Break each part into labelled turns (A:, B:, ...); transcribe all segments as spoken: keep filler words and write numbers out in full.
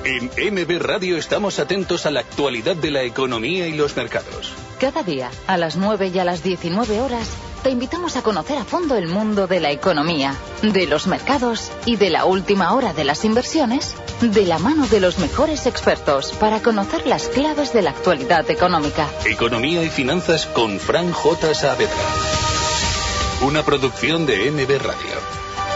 A: En M B Radio estamos atentos a la actualidad de la economía y los mercados.
B: Cada día, a las nueve y a las diecinueve horas, te invitamos a conocer a fondo el mundo de la economía, de los mercados y de la última hora de las inversiones, de la mano de los mejores expertos para conocer las claves de la actualidad económica.
A: Economía y finanzas con Fran J. Saavedra. Una producción de M B Radio.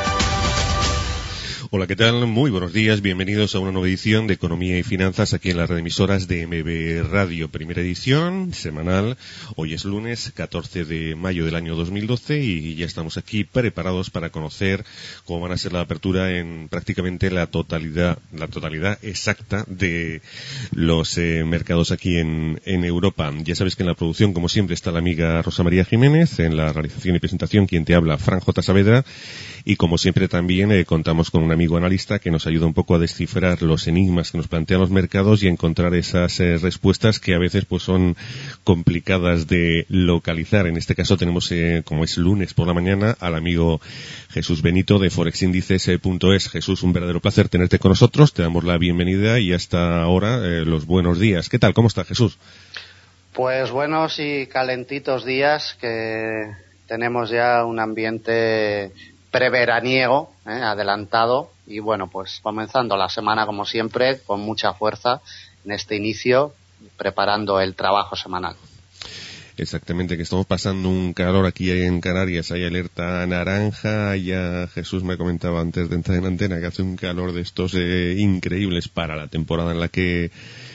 C: Hola, ¿qué tal? Muy buenos días, bienvenidos a una nueva edición de Economía y Finanzas aquí en la red de emisoras de M B Radio. Primera edición, semanal. Hoy es lunes, catorce de mayo del año dos mil doce y ya estamos aquí preparados para conocer cómo van a ser la apertura en prácticamente la totalidad, la totalidad exacta de los eh, mercados aquí en, en Europa. Ya sabéis que en la producción, como siempre, está la amiga Rosa María Jiménez, en la realización y presentación, quien te habla, Fran J. Saavedra. Y como siempre también eh, contamos con un amigo analista que nos ayuda un poco a descifrar los enigmas que nos plantean los mercados y a encontrar esas eh, respuestas que a veces pues son complicadas de localizar. En este caso tenemos, eh, como es lunes por la mañana, al amigo Jesús Benito de forexindices punto es. Jesús, un verdadero placer tenerte con nosotros. Te damos la bienvenida y hasta ahora eh, los buenos días. ¿Qué tal? ¿Cómo está, Jesús?
D: Pues buenos y calentitos días, que tenemos ya un ambiente preveraniego, eh, adelantado, y bueno, pues comenzando la semana como siempre con mucha fuerza en este inicio, preparando el trabajo semanal.
C: Exactamente, que estamos pasando un calor aquí en Canarias, hay alerta naranja, ya Jesús me comentaba antes de entrar en antena que hace un calor de estos eh, increíbles para la temporada en la que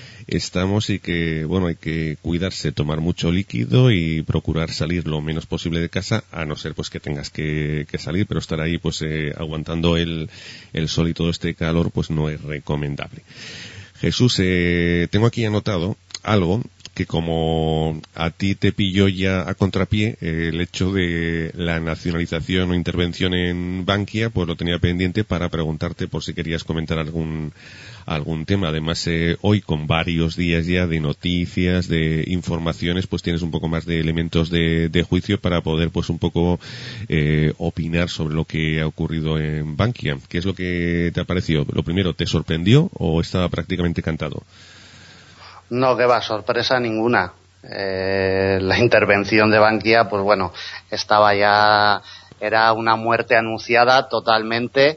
C: estamos y que, bueno, hay que cuidarse, tomar mucho líquido y procurar salir lo menos posible de casa, a no ser pues que tengas que, que salir, pero estar ahí pues eh, aguantando el, el sol y todo este calor pues no es recomendable. Jesús, eh, tengo aquí anotado algo que como a ti te pilló ya a contrapié, eh, el hecho de la nacionalización o intervención en Bankia, pues lo tenía pendiente para preguntarte por si querías comentar algún algún tema. Además, eh, hoy con varios días ya de noticias, de informaciones, pues tienes un poco más de elementos de, de juicio para poder pues un poco eh, opinar sobre lo que ha ocurrido en Bankia. ¿Qué es lo que te ha parecido? Lo primero, ¿te sorprendió o estaba prácticamente cantado?
D: No, que va, sorpresa ninguna. Eh, la intervención de Bankia, pues bueno, estaba ya, era una muerte anunciada totalmente,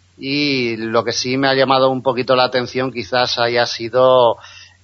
D: y lo que sí me ha llamado un poquito la atención quizás haya sido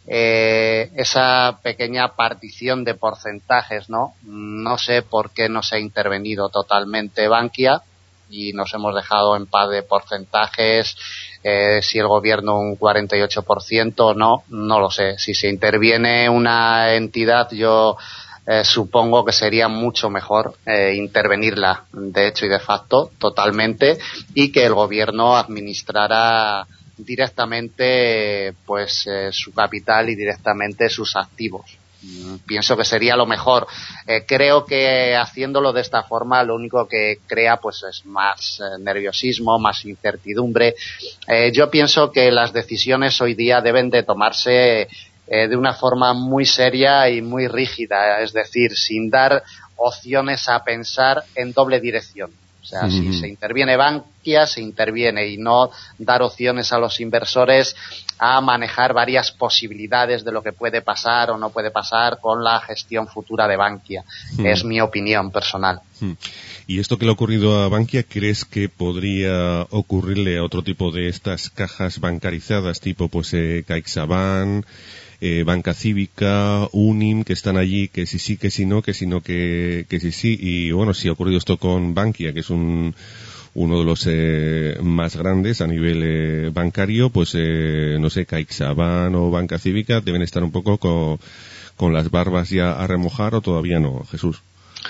D: eh, esa pequeña partición de porcentajes, ¿no? No sé por qué no se ha intervenido totalmente Bankia y nos hemos dejado en paz de porcentajes. Eh, si el gobierno un cuarenta y ocho por ciento, no, no lo sé. Si se interviene una entidad, yo eh, supongo que sería mucho mejor eh, intervenirla, de hecho y de facto, totalmente, y que el gobierno administrara directamente pues eh, su capital y directamente sus activos. Pienso que sería lo mejor. Eh, creo que haciéndolo de esta forma lo único que crea pues es más eh, nerviosismo, más incertidumbre. Eh, yo pienso que las decisiones hoy día deben de tomarse eh, de una forma muy seria y muy rígida, es decir, sin dar opciones a pensar en doble dirección. O sea, mm-hmm. si se interviene Bankia, se interviene, y no dar opciones a los inversores a manejar varias posibilidades de lo que puede pasar o no puede pasar con la gestión futura de Bankia. Mm. Es mi opinión personal.
C: Mm. ¿Y esto que le ha ocurrido a Bankia, crees que podría ocurrirle a otro tipo de estas cajas bancarizadas, tipo pues eh, CaixaBank, eh, Banca Cívica, Unim, que están allí, que si sí, que si no, que si no, que, que si sí? Y bueno, si ha ocurrido esto con Bankia, que es un uno de los eh, más grandes a nivel eh, bancario, pues eh, no sé, CaixaBank o Banca Cívica deben estar un poco con, con las barbas ya a remojar, o todavía no, Jesús.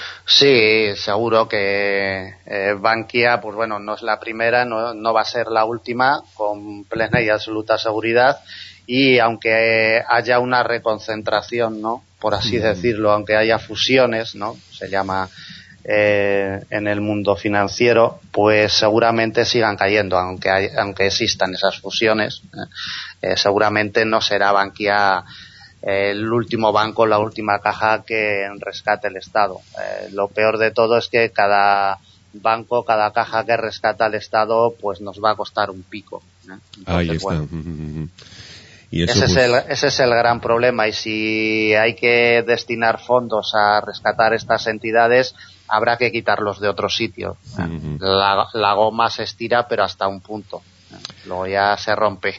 D: Sí, seguro que eh, Bankia, pues bueno, no es la primera, no, no va a ser la última, con plena y absoluta seguridad. Y aunque haya una reconcentración, ¿no?, por así mm. decirlo, aunque haya fusiones, ¿no?, se llama eh, en el mundo financiero, pues seguramente sigan cayendo, aunque hay, aunque existan esas fusiones. Eh, eh, seguramente no será Bankia eh, el último banco, la última caja que rescate el Estado. Eh, lo peor de todo es que cada banco, cada caja que rescata el Estado, pues nos va a costar un pico. Entonces,
C: Ahí está.
D: Bueno,
C: y eso,
D: ese,
C: pues...
D: es el, ese es el gran problema, y si hay que destinar fondos a rescatar estas entidades, habrá que quitarlos de otro sitio. Uh-huh. La, la goma se estira, pero hasta un punto. Luego ya se rompe.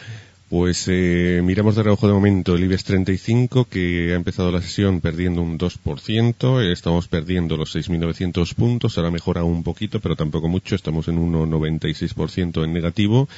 C: Pues eh, miramos de reojo de momento el IBEX treinta y cinco, que ha empezado la sesión perdiendo un dos por ciento. Estamos perdiendo los seis mil novecientos puntos. Ahora mejora un poquito, pero tampoco mucho. Estamos en uno coma noventa y seis por ciento en negativo.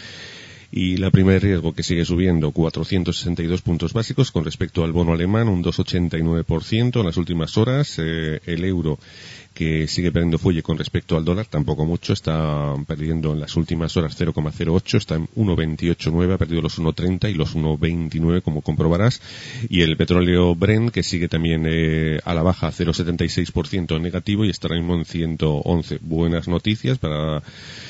C: Y la prima de riesgo, que sigue subiendo cuatrocientos sesenta y dos puntos básicos con respecto al bono alemán, un dos coma ochenta y nueve por ciento en las últimas horas. Eh, el euro, que sigue perdiendo fuelle con respecto al dólar, tampoco mucho, está perdiendo en las últimas horas cero coma cero ocho, está en uno coma veintiocho nueve, ha perdido los uno coma treinta y los uno coma veintinueve, como comprobarás. Y el petróleo Brent, que sigue también eh, a la baja, cero coma setenta y seis por ciento en negativo, y está ahora mismo en ciento once. Buenas noticias para...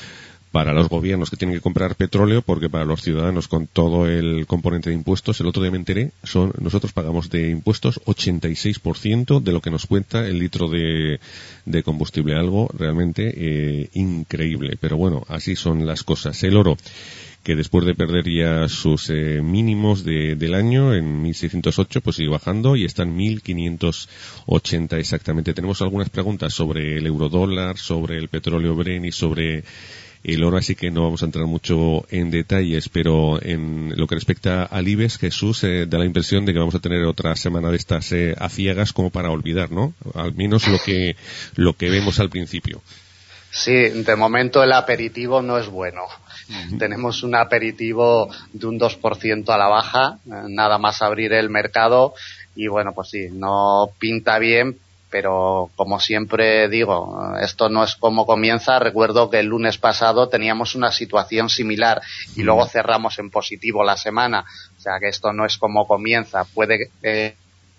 C: para los gobiernos que tienen que comprar petróleo, porque para los ciudadanos, con todo el componente de impuestos, el otro día me enteré, son, nosotros pagamos de impuestos ochenta y seis por ciento de lo que nos cuesta el litro de, de combustible, algo realmente eh, increíble. Pero bueno, así son las cosas. El oro, que después de perder ya sus eh, mínimos de, del año en mil seiscientos ocho, pues sigue bajando y está en mil quinientos ochenta exactamente. Tenemos algunas preguntas sobre el eurodólar, sobre el petróleo Brent y sobre el oro, así que no vamos a entrar mucho en detalles, pero en lo que respecta al IBEX, Jesús, eh, da la impresión de que vamos a tener otra semana de estas eh, aciagas como para olvidar, ¿no? Al menos lo que lo que vemos al principio.
D: Sí, de momento el aperitivo no es bueno. Uh-huh. Tenemos un aperitivo de un dos por ciento a la baja, eh, nada más abrir el mercado, y bueno, pues sí, no pinta bien. Pero como siempre digo, esto no es como comienza. Recuerdo que el lunes pasado teníamos una situación similar y luego cerramos en positivo la semana. O sea que esto no es como comienza. Puede eh,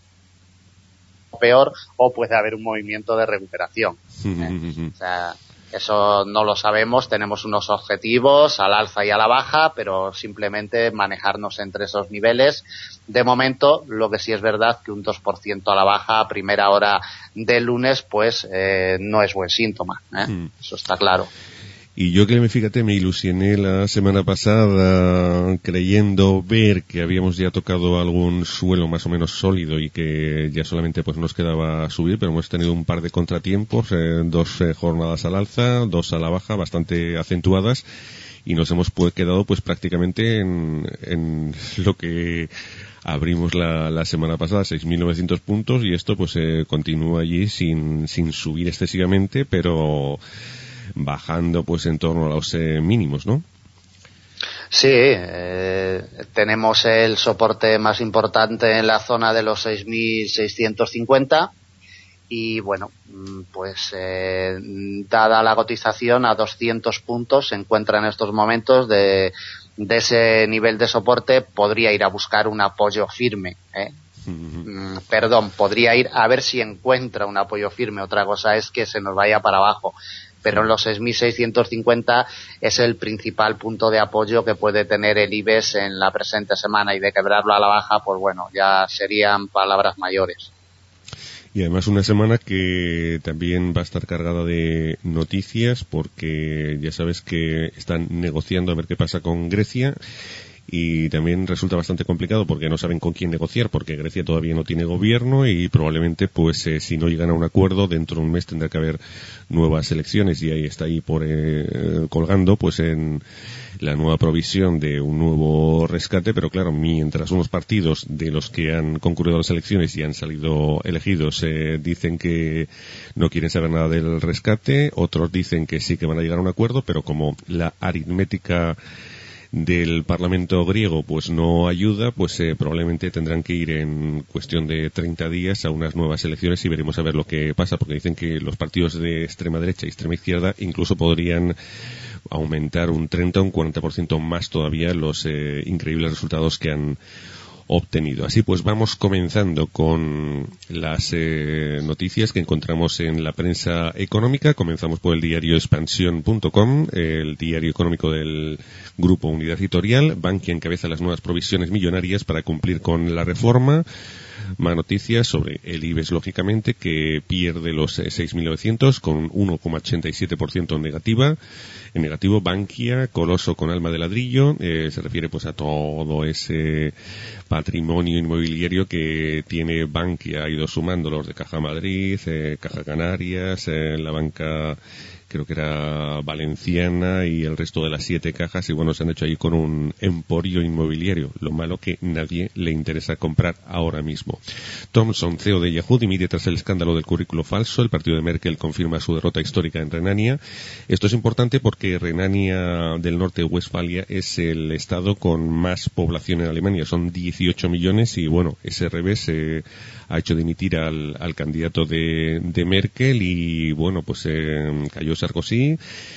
D: peor o puede haber un movimiento de recuperación. ¿eh? O sea, eso no lo sabemos. Tenemos unos objetivos al alza y a la baja, pero simplemente manejarnos entre esos niveles. De momento, lo que sí es verdad que un dos por ciento a la baja a primera hora del lunes, pues eh, no es buen síntoma, ¿eh? Mm. Eso está claro.
C: Y yo que me fíjate, me ilusioné la semana pasada creyendo ver que habíamos ya tocado algún suelo más o menos sólido y que ya solamente pues nos quedaba subir, pero hemos tenido un par de contratiempos, eh, dos eh, jornadas al alza, dos a la baja, bastante acentuadas, y nos hemos pues, quedado pues prácticamente en, en lo que abrimos la, la semana pasada, seis mil novecientos puntos, y esto pues eh, continúa allí sin, sin subir excesivamente, pero bajando pues en torno a los eh, mínimos, ¿no?
D: Sí, eh, tenemos el soporte más importante en la zona de los seis mil seiscientos cincuenta y bueno, pues eh, dada la cotización a doscientos puntos se encuentra en estos momentos de, de ese nivel de soporte, podría ir a buscar un apoyo firme, ¿eh? Uh-huh. Perdón, podría ir a ver si encuentra un apoyo firme, otra cosa es que se nos vaya para abajo. Pero en los seis mil seiscientos cincuenta es el principal punto de apoyo que puede tener el IBEX en la presente semana, y de quebrarlo a la baja, pues bueno, ya serían palabras mayores.
C: Y además una semana que también va a estar cargada de noticias, porque ya sabes que están negociando a ver qué pasa con Grecia. Y también resulta bastante complicado porque no saben con quién negociar, porque Grecia todavía no tiene gobierno y probablemente pues eh, si no llegan a un acuerdo dentro de un mes tendrá que haber nuevas elecciones, y ahí está ahí por eh, colgando pues en la nueva provisión de un nuevo rescate. Pero claro, mientras unos partidos de los que han concurrido a las elecciones y han salido elegidos eh, dicen que no quieren saber nada del rescate, otros dicen que sí que van a llegar a un acuerdo, pero como la aritmética del Parlamento griego pues no ayuda, pues eh, probablemente tendrán que ir en cuestión de treinta días a unas nuevas elecciones y veremos a ver lo que pasa, porque dicen que los partidos de extrema derecha y extrema izquierda incluso podrían aumentar un treinta o un cuarenta por ciento más todavía los eh, increíbles resultados que han obtenido. Así pues vamos comenzando con las eh, noticias que encontramos en la prensa económica. Comenzamos por el diario expansión punto com, el diario económico del Grupo Unidad Editorial. Bankia encabeza las nuevas provisiones millonarias para cumplir con la reforma. Más noticias sobre el IBEX, lógicamente, que pierde los seis mil novecientos con un uno coma ochenta y siete por ciento en negativa. En negativo, Bankia, coloso con alma de ladrillo, eh, se refiere pues a todo ese patrimonio inmobiliario que tiene Bankia, ha ido sumando los de Caja Madrid, eh, Caja Canarias, eh, la banca creo que era valenciana y el resto de las siete cajas, y bueno, se han hecho ahí con un emporio inmobiliario. Lo malo que nadie le interesa comprar ahora mismo. Thomson, C E O de Yahoo, dimite tras el escándalo del currículo falso. El partido de Merkel confirma su derrota histórica en Renania. Esto es importante porque Renania del Norte, Westfalia, es el estado con más población en Alemania. Son dieciocho millones y bueno, ese revés eh, ha hecho dimitir al, al candidato de, de Merkel y bueno, pues eh, cayó Sarkozy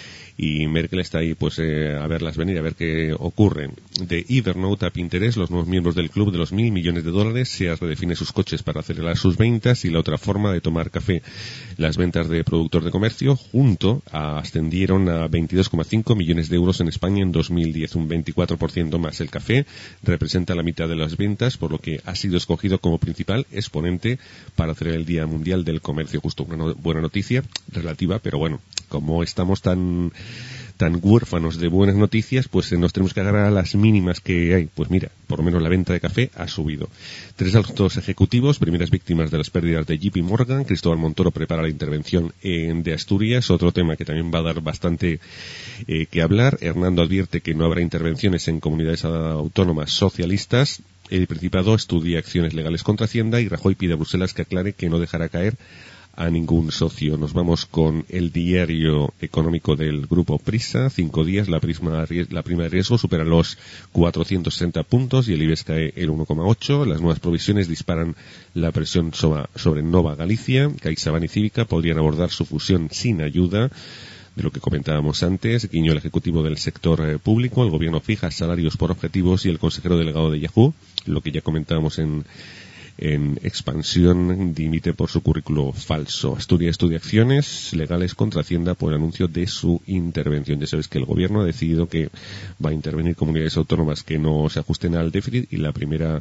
C: y Merkel está ahí pues eh, a verlas venir, a ver qué ocurre. De Evernote a Pinterest, los nuevos miembros del club de los mil millones de dólares. Sears redefine sus coches para acelerar sus ventas y la otra forma de tomar café. Las ventas de productor de comercio junto a, ascendieron a veintidós coma cinco millones de euros en España en dos mil diez, un veinticuatro por ciento más. El café representa la mitad de las ventas, por lo que ha sido escogido como principal exponente para hacer el Día Mundial del Comercio. Justo una no, buena noticia relativa, pero bueno, como estamos tan tan huérfanos de buenas noticias, pues nos tenemos que agarrar a las mínimas que hay. Pues mira, por lo menos la venta de café ha subido. Tres altos ejecutivos, primeras víctimas de las pérdidas de J P Morgan. Cristóbal Montoro prepara la intervención en, de Asturias, otro tema que también va a dar bastante eh, que hablar. Hernando advierte que no habrá intervenciones en comunidades autónomas socialistas. El Principado estudia acciones legales contra Hacienda y Rajoy pide a Bruselas que aclare que no dejará caer a ningún socio. Nos vamos con el diario económico del grupo Prisa. Cinco días, la prima, la prima de riesgo supera los cuatrocientos sesenta puntos y el IBEX cae el uno coma ocho. Las nuevas provisiones disparan la presión sobre, sobre Nova Galicia. CaixaBank y Cívica podrían abordar su fusión sin ayuda. De lo que comentábamos antes, guiñó el ejecutivo del sector eh, público. El gobierno fija salarios por objetivos y el consejero delegado de Yahoo, lo que ya comentábamos en en expansión, dimite por su currículo falso. Asturias estudia acciones legales contra Hacienda por el anuncio de su intervención. Ya sabes que el gobierno ha decidido que va a intervenir comunidades autónomas que no se ajusten al déficit y la primera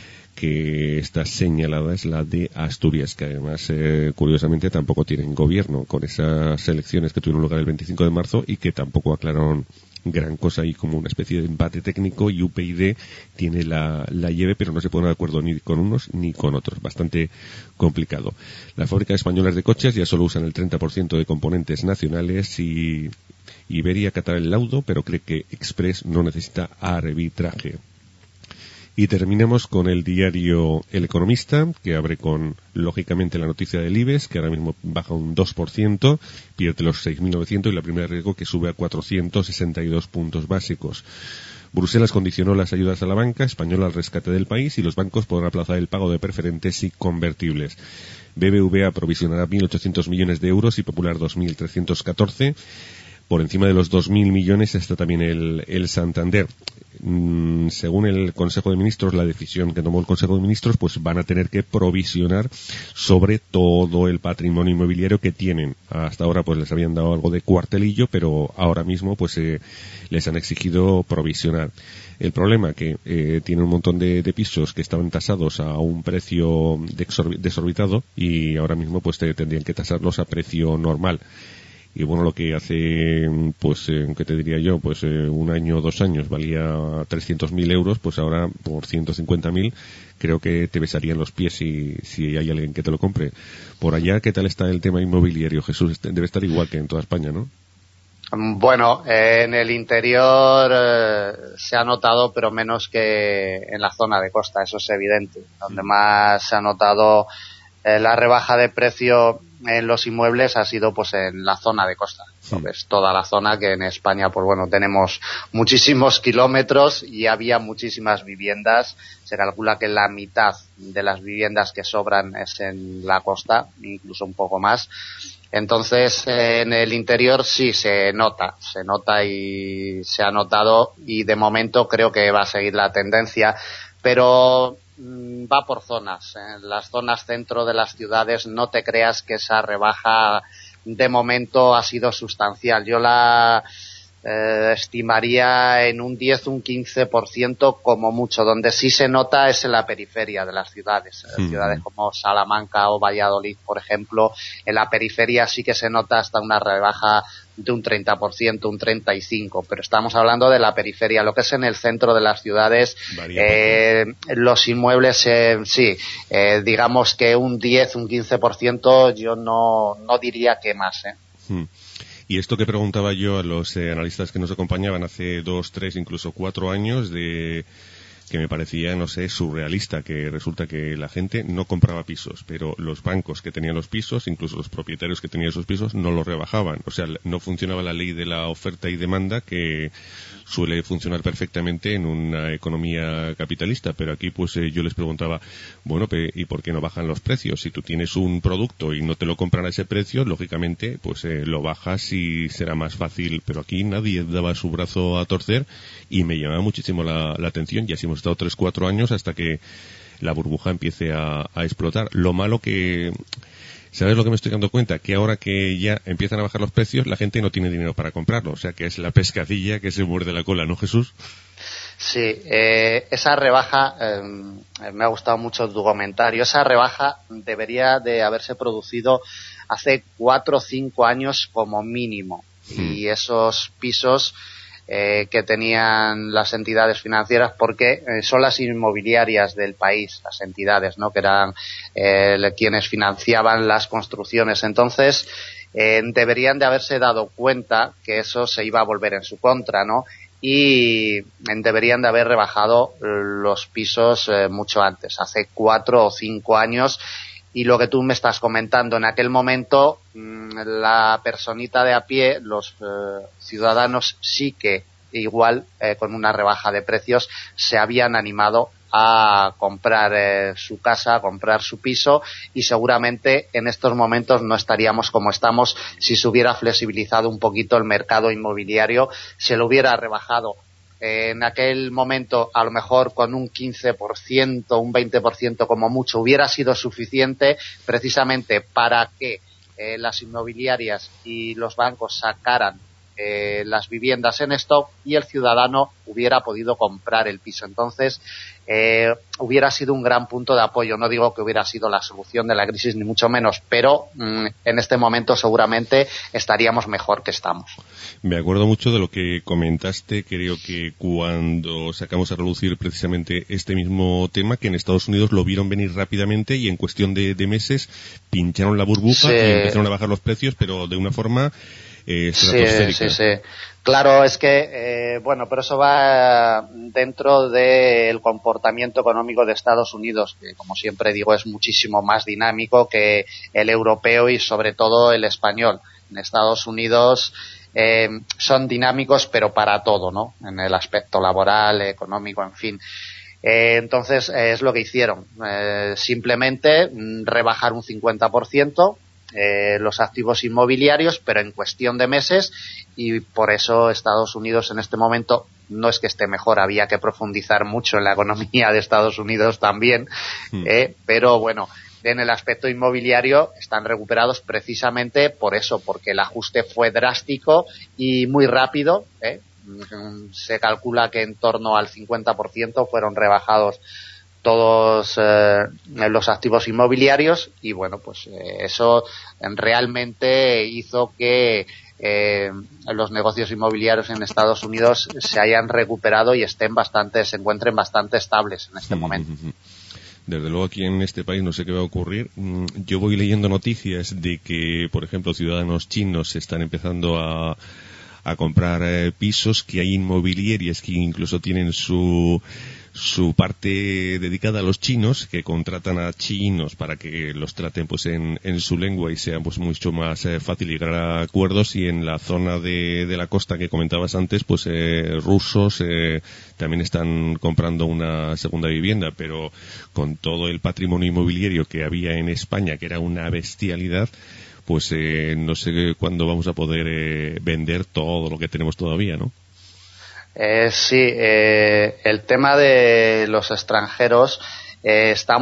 C: que está señalada es la de Asturias, que además eh, curiosamente tampoco tienen gobierno, con esas elecciones que tuvieron lugar el veinticinco de marzo y que tampoco aclararon gran cosa, y como una especie de empate técnico, y U P y tiene la, la lleve, pero no se pone de acuerdo ni con unos ni con otros. Bastante complicado. Las fábricas españolas de coches ya solo usan el treinta por ciento de componentes nacionales y Iberia acatará el laudo, pero cree que Express no necesita arbitraje. Y terminamos con el diario El Economista, que abre con, lógicamente, la noticia del IBEX, que ahora mismo baja un dos por ciento, pierde los seis mil novecientos y la primera de riesgo que sube a cuatrocientos sesenta y dos puntos básicos. Bruselas condicionó las ayudas a la banca española al rescate del país y los bancos podrán aplazar el pago de preferentes y convertibles. B B V A aprovisionará mil ochocientos millones de euros y Popular dos mil trescientos catorce. Por encima de los dos mil millones está también el, el Santander. Mm, según el Consejo de Ministros, la decisión que tomó el Consejo de Ministros, pues van a tener que provisionar sobre todo el patrimonio inmobiliario que tienen. Hasta ahora pues les habían dado algo de cuartelillo, pero ahora mismo pues eh, les han exigido provisionar. El problema que eh, tiene un montón de, de pisos que estaban tasados a un precio desorbitado y ahora mismo pues te, tendrían que tasarlos a precio normal. Y bueno, lo que hace, pues, eh, ¿qué te diría yo? Pues eh, un año o dos años valía trescientos mil euros, pues ahora por ciento cincuenta mil creo que te besarían los pies si, si hay alguien que te lo compre. Por allá, ¿qué tal está el tema inmobiliario, Jesús? Debe estar igual que en toda España, ¿no?
D: Bueno, eh, en el interior eh, se ha notado, pero menos que en la zona de costa, eso es evidente. Donde más se ha notado eh, la rebaja de precio en los inmuebles ha sido pues en la zona de costa. Sí. Pues toda la zona que en España pues bueno tenemos muchísimos kilómetros y había muchísimas viviendas. Se calcula que la mitad de las viviendas que sobran es en la costa, incluso un poco más. Entonces eh, en el interior sí se nota, se nota y se ha notado, y de momento creo que va a seguir la tendencia, pero va por zonas. En las zonas centro de las ciudades no te creas que esa rebaja de momento ha sido sustancial. Yo la eh, estimaría en un diez, un quince por ciento como mucho. Donde sí se nota es en la periferia de las ciudades. Sí. Ciudades como Salamanca o Valladolid, por ejemplo, en la periferia sí que se nota hasta una rebaja de un treinta por ciento, un treinta y cinco por ciento, pero estamos hablando de la periferia. Lo que es en el centro de las ciudades, eh, los inmuebles, eh, sí, eh, digamos que un diez, un quince por ciento, yo no, no diría que más, ¿eh?
C: Hmm. Y esto que preguntaba yo a los eh, analistas que nos acompañaban hace dos, tres, incluso cuatro años, de que me parecía, no sé, surrealista, que resulta que la gente no compraba pisos, pero los bancos que tenían los pisos, incluso los propietarios que tenían esos pisos, no los rebajaban. O sea, no funcionaba la ley de la oferta y demanda, que suele funcionar perfectamente en una economía capitalista, pero aquí pues eh, yo les preguntaba, bueno, ¿y por qué no bajan los precios? Si tú tienes un producto y no te lo compran a ese precio, lógicamente pues eh, lo bajas y será más fácil, pero aquí nadie daba su brazo a torcer y me llamaba muchísimo la, la atención, y así hemos estado tres, cuatro años hasta que la burbuja empiece a, a explotar. Lo malo que... ¿Sabes lo que me estoy dando cuenta? Que ahora que ya empiezan a bajar los precios, la gente no tiene dinero para comprarlo. O sea, que es la pescadilla que se muerde la cola, ¿no, Jesús?
D: Sí, eh, esa rebaja, eh, me ha gustado mucho tu comentario, esa rebaja debería de haberse producido hace cuatro o cinco años como mínimo. Hmm. Y esos pisos eh, que tenían las entidades financieras, porque eh, son las inmobiliarias del país, las entidades, ¿no?, que eran eh, quienes financiaban las construcciones. Entonces, eh, deberían de haberse dado cuenta que eso se iba a volver en su contra, ¿no? Y deberían de haber rebajado los pisos eh, mucho antes, hace cuatro o cinco años. Y lo que tú me estás comentando, en aquel momento la personita de a pie, los eh, ciudadanos sí que igual eh, con una rebaja de precios se habían animado a comprar eh, su casa, a comprar su piso, y seguramente en estos momentos no estaríamos como estamos si se hubiera flexibilizado un poquito el mercado inmobiliario, se lo hubiera rebajado en aquel momento a lo mejor con un quince por ciento, un veinte por ciento como mucho, hubiera sido suficiente precisamente para que eh, las inmobiliarias y los bancos sacaran eh, las viviendas en stock y el ciudadano hubiera podido comprar el piso. Entonces, eh, hubiera sido un gran punto de apoyo. No digo que hubiera sido la solución de la crisis, ni mucho menos, pero mmm, en este momento seguramente estaríamos mejor que estamos.
C: Me acuerdo mucho de lo que comentaste, creo que cuando sacamos a relucir precisamente este mismo tema, que en Estados Unidos lo vieron venir rápidamente y en cuestión de, de meses pincharon la burbuja sí. y empezaron a bajar los precios, pero de una forma eh, estratosférica.
D: Sí, sí, sí. Claro, es que, eh, bueno, pero eso va dentro del comportamiento económico de Estados Unidos, que como siempre digo es muchísimo más dinámico que el europeo y sobre todo el español. En Estados Unidos eh, son dinámicos pero para todo, ¿no? En el aspecto laboral, económico, en fin. Eh, entonces eh, es lo que hicieron. Eh, simplemente mm, rebajar un cincuenta por ciento Eh, los activos inmobiliarios, pero en cuestión de meses, y por eso Estados Unidos en este momento no es que esté mejor, había que profundizar mucho en la economía de Estados Unidos también, mm. eh, pero bueno, en el aspecto inmobiliario están recuperados precisamente por eso, porque el ajuste fue drástico y muy rápido, eh. Se calcula que en torno al cincuenta por ciento fueron rebajados todos eh, los activos inmobiliarios, y bueno, pues eh, eso realmente hizo que eh, los negocios inmobiliarios en Estados Unidos se hayan recuperado y estén bastante, se encuentren bastante estables en este momento.
C: Desde luego aquí en este país no sé qué va a ocurrir. Yo voy leyendo noticias de que, por ejemplo, ciudadanos chinos están empezando a a comprar eh, pisos, que hay inmobiliarias que incluso tienen su su parte dedicada a los chinos, que contratan a chinos para que los traten pues en, en su lengua y sea pues mucho más eh, fácil llegar a acuerdos. Y en la zona de, de la costa que comentabas antes, pues eh, rusos eh, también están comprando una segunda vivienda, pero con todo el patrimonio inmobiliario que había en España, que era una bestialidad, pues eh, no sé cuándo vamos a poder eh, vender todo lo que tenemos todavía, ¿no?
D: Eh, sí, eh, el tema de los extranjeros eh, está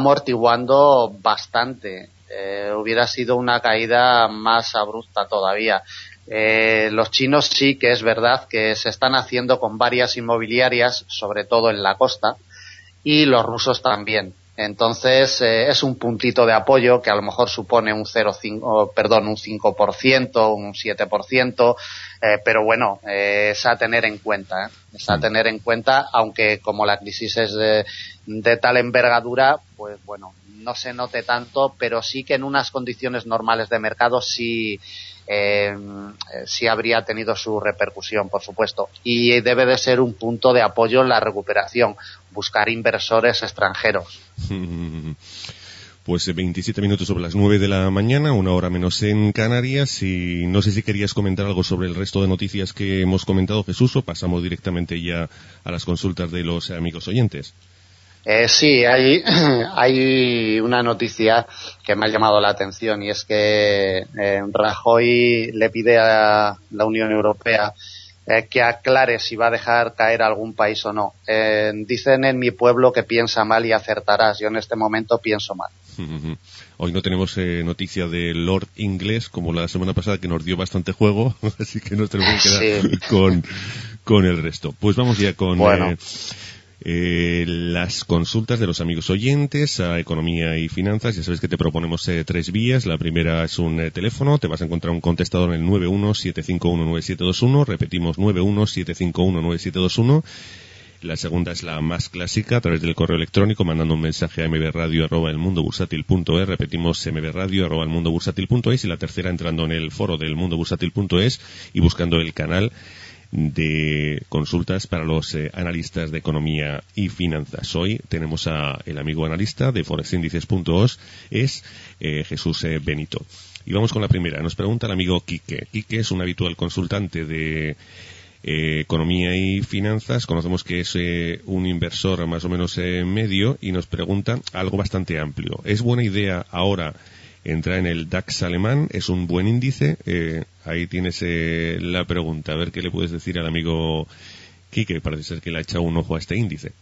D: amortiguando bastante. Eh, hubiera sido una caída más abrupta todavía. Eh, los chinos sí que es verdad que se están haciendo con varias inmobiliarias, sobre todo en la costa, y los rusos también. Entonces eh, es un puntito de apoyo que a lo mejor supone un cero coma cinco, perdón, un cinco por ciento, un siete por ciento, eh, pero bueno, eh, es a tener en cuenta, ¿eh? es a tener en cuenta, aunque como la crisis es de, de tal envergadura, pues bueno, no se note tanto, pero sí que en unas condiciones normales de mercado sí eh, sí habría tenido su repercusión, por supuesto, y debe de ser un punto de apoyo en la recuperación, buscar inversores extranjeros.
C: Pues veintisiete minutos sobre las nueve de la mañana, una hora menos en Canarias, y no sé si querías comentar algo sobre el resto de noticias que hemos comentado, Jesús, o pasamos directamente ya a las consultas de los amigos oyentes.
D: Eh, sí, hay, hay una noticia que me ha llamado la atención, y es que eh, Rajoy le pide a la Unión Europea eh, que aclare si va a dejar caer algún país o no. Eh, dicen en mi pueblo que piensa mal y acertarás. Yo en este momento pienso mal.
C: Hoy no tenemos eh, noticia del Lord inglés como la semana pasada, que nos dio bastante juego, así que nos tenemos que quedar sí. con, con el resto. Pues vamos ya con... Bueno. Eh, Eh, las consultas de los amigos oyentes a Economía y Finanzas. Ya sabes que te proponemos eh, tres vías. La primera es un eh, teléfono. Te vas a encontrar un contestador en el nueve uno siete cinco uno nueve siete dos uno. Repetimos, nueve uno siete cinco uno nueve siete dos uno. La segunda es la más clásica, a través del correo electrónico, mandando un mensaje a mbradio arroba elmundobursátil punto es. Repetimos, mbradio arroba elmundobursátil punto es. Y la tercera, entrando en el foro del mundobursátil punto es y buscando el canal de consultas para los eh, analistas de economía y finanzas. Hoy tenemos a el amigo analista de forexindices punto os, es eh, Jesús eh, Benito. Y vamos con la primera. Nos pregunta el amigo Quique. Quique es un habitual consultante de eh, economía y finanzas. Conocemos que es eh, un inversor más o menos eh, medio, y nos pregunta algo bastante amplio. ¿Es buena idea ahora entrar en el DAX alemán? ¿Es un buen índice? Eh, ahí tienes eh, la pregunta. A ver qué le puedes decir al amigo Quique. Parece ser que le ha echado un ojo a este índice.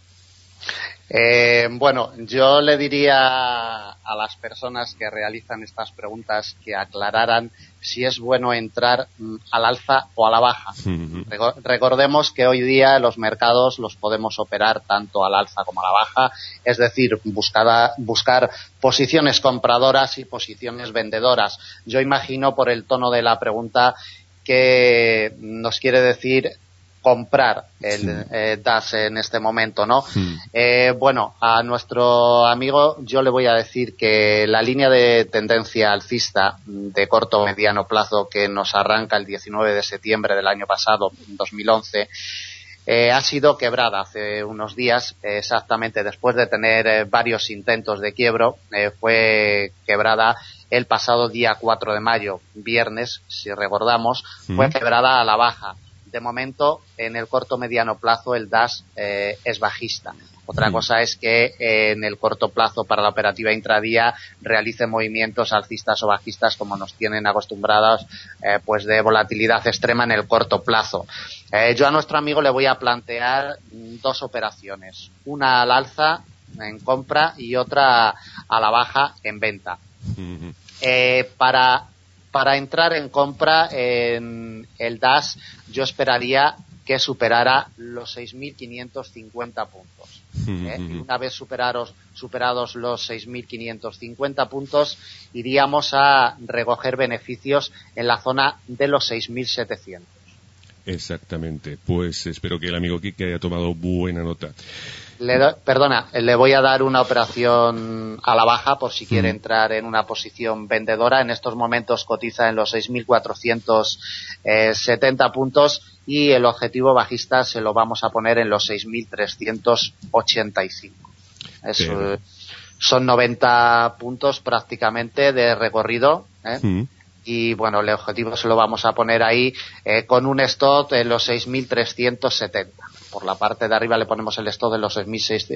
D: Eh, bueno, yo le diría a las personas que realizan estas preguntas que aclararan si es bueno entrar mm, al alza o a la baja. Uh-huh. Recordemos que hoy día los mercados los podemos operar tanto al alza como a la baja, es decir, buscar, buscar posiciones compradoras y posiciones vendedoras. Yo imagino por el tono de la pregunta que nos quiere decir comprar el sí. eh, DAX en este momento, ¿no? Sí. Eh, bueno, a nuestro amigo yo le voy a decir que la línea de tendencia alcista de corto o mediano plazo que nos arranca el diecinueve de septiembre del año pasado, dos mil once, eh, ha sido quebrada hace unos días, eh, exactamente después de tener eh, varios intentos de quiebro, eh, fue quebrada el pasado día cuatro de mayo, viernes, si recordamos, sí. fue quebrada a la baja. De momento, en el corto mediano plazo, el DAX eh, es bajista. Otra cosa es que eh, en el corto plazo, para la operativa intradía, realice movimientos alcistas o bajistas, como nos tienen acostumbrados, eh, pues de volatilidad extrema en el corto plazo. Eh, yo a nuestro amigo le voy a plantear dos operaciones. Una al alza, en compra, y otra a la baja, en venta. Eh, para... Para entrar en compra en el DAX, yo esperaría que superara los seis mil quinientos cincuenta puntos. ¿eh? Y una vez superaros, superados los seis mil quinientos cincuenta puntos, iríamos a recoger beneficios en la zona de los seis mil setecientos.
C: Exactamente. Pues espero que el amigo Quique haya tomado buena nota.
D: Le do, perdona, le voy a dar una operación a la baja por si quiere mm. entrar en una posición vendedora. En estos momentos cotiza en los seis mil cuatrocientos setenta puntos y el objetivo bajista se lo vamos a poner en los seis mil trescientos ochenta y cinco. Eso, son noventa puntos prácticamente de recorrido, ¿eh? Mm. Y bueno, el objetivo se lo vamos a poner ahí eh, con un stop en los seis mil trescientos setenta. Por la parte de arriba le ponemos el stop de los seis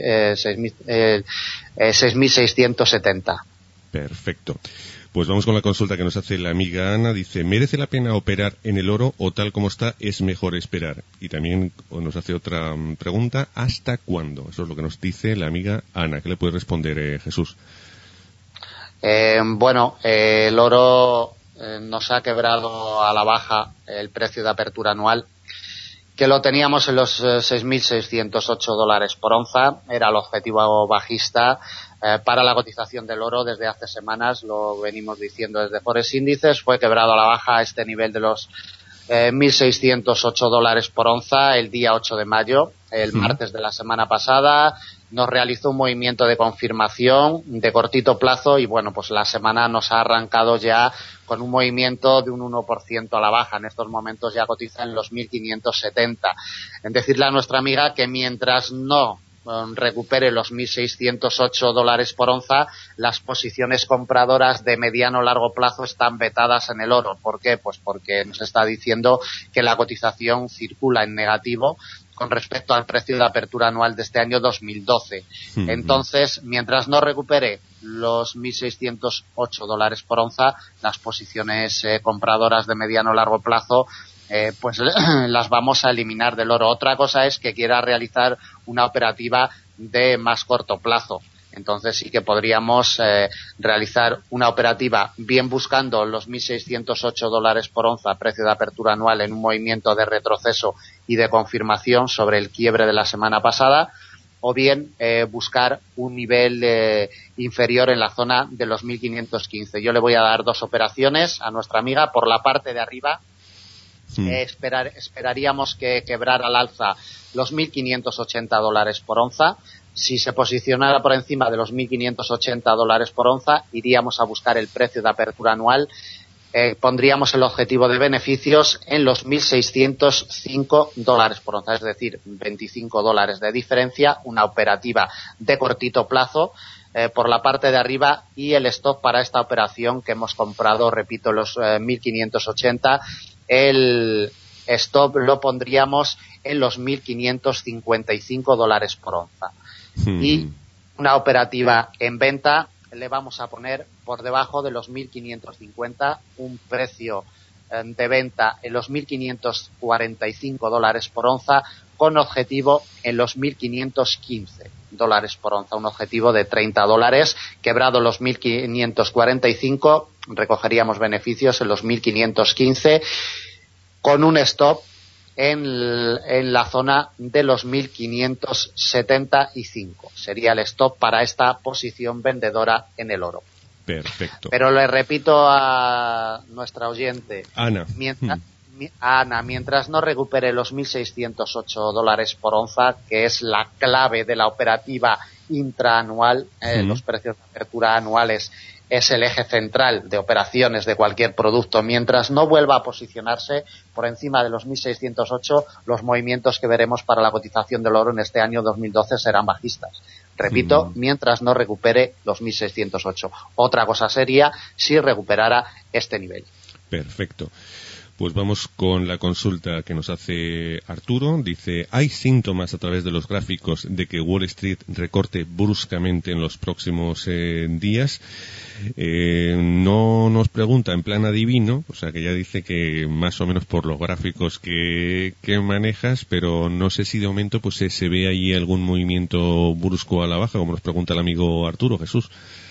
D: mil seiscientos setenta.
C: Perfecto. Pues vamos con la consulta que nos hace la amiga Ana. Dice, ¿merece la pena operar en el oro o tal como está es mejor esperar? Y también nos hace otra pregunta, ¿hasta cuándo? Eso es lo que nos dice la amiga Ana. ¿Qué le puede responder eh, Jesús?
D: Eh, bueno, eh, el oro eh, nos ha quebrado a la baja el precio de apertura anual, que lo teníamos en los eh, seis mil seiscientos ocho dólares por onza. Era el objetivo bajista eh, para la cotización del oro desde hace semanas, lo venimos diciendo desde Forex Índices. Fue quebrado a la baja a este nivel de los eh, mil seiscientos ocho dólares por onza el día ocho de mayo, el sí. martes de la semana pasada. Nos realizó un movimiento de confirmación de cortito plazo y bueno, pues la semana nos ha arrancado ya con un movimiento de un uno por ciento a la baja. En estos momentos ya cotiza en los mil quinientos setenta. En decirle a nuestra amiga que mientras no um, recupere los mil seiscientos ocho dólares por onza, las posiciones compradoras de mediano o largo plazo están vetadas en el oro. ¿Por qué? Pues porque nos está diciendo que la cotización circula en negativo con respecto al precio de apertura anual de este año dos mil doce. Mm-hmm. Entonces, mientras no recupere los mil seiscientos ocho dólares por onza, las posiciones eh, compradoras de mediano o largo plazo, eh, pues las vamos a eliminar del oro. Otra cosa es que quiera realizar una operativa de más corto plazo. Entonces sí que podríamos eh, realizar una operativa bien buscando los mil seiscientos ocho dólares por onza, precio de apertura anual, en un movimiento de retroceso y de confirmación sobre el quiebre de la semana pasada, o bien eh, buscar un nivel eh, inferior en la zona de los mil quinientos quince. Yo le voy a dar dos operaciones a nuestra amiga. Por la parte de arriba, sí. eh, esperar, esperaríamos que quebrara al alza los mil quinientos ochenta dólares por onza. Si se posicionara por encima de los mil quinientos ochenta dólares por onza, iríamos a buscar el precio de apertura anual. Eh, pondríamos el objetivo de beneficios en los mil seiscientos cinco dólares por onza, es decir, veinticinco dólares de diferencia, una operativa de cortito plazo eh, por la parte de arriba, y el stop para esta operación que hemos comprado, repito, los eh, mil quinientos ochenta, el stop lo pondríamos en los mil quinientos cincuenta y cinco dólares por onza. Hmm. Y una operativa en venta le vamos a poner por debajo de los mil quinientos cincuenta, un precio eh, de venta en los mil quinientos cuarenta y cinco dólares por onza, con objetivo en los mil quinientos quince dólares por onza, un objetivo de treinta dólares. Quebrado los mil quinientos cuarenta y cinco, recogeríamos beneficios en los mil quinientos quince, con un stop En, en la zona de los mil quinientos setenta y cinco. Sería el stop para esta posición vendedora en el oro.
C: Perfecto.
D: Pero le repito a nuestra oyente,
C: Ana,
D: mientras, mi, Ana, mientras no recupere los mil seiscientos ocho dólares por onza, que es la clave de la operativa intraanual, eh, mm. los precios de apertura anuales es el eje central de operaciones de cualquier producto. Mientras no vuelva a posicionarse por encima de los mil seiscientos ocho, los movimientos que veremos para la cotización del oro en este año dos mil doce serán bajistas. Repito, mm. mientras no recupere los mil seiscientos ocho. Otra cosa sería si recuperara este nivel.
C: Perfecto. Pues vamos con la consulta que nos hace Arturo. Dice, ¿hay síntomas a través de los gráficos de que Wall Street recorte bruscamente en los próximos eh, días? Eh, no nos pregunta en plan adivino, o sea que ya dice que más o menos por los gráficos que, que manejas, pero no sé si de momento pues se, se ve ahí algún movimiento brusco a la baja, como nos pregunta el amigo Arturo. Jesús.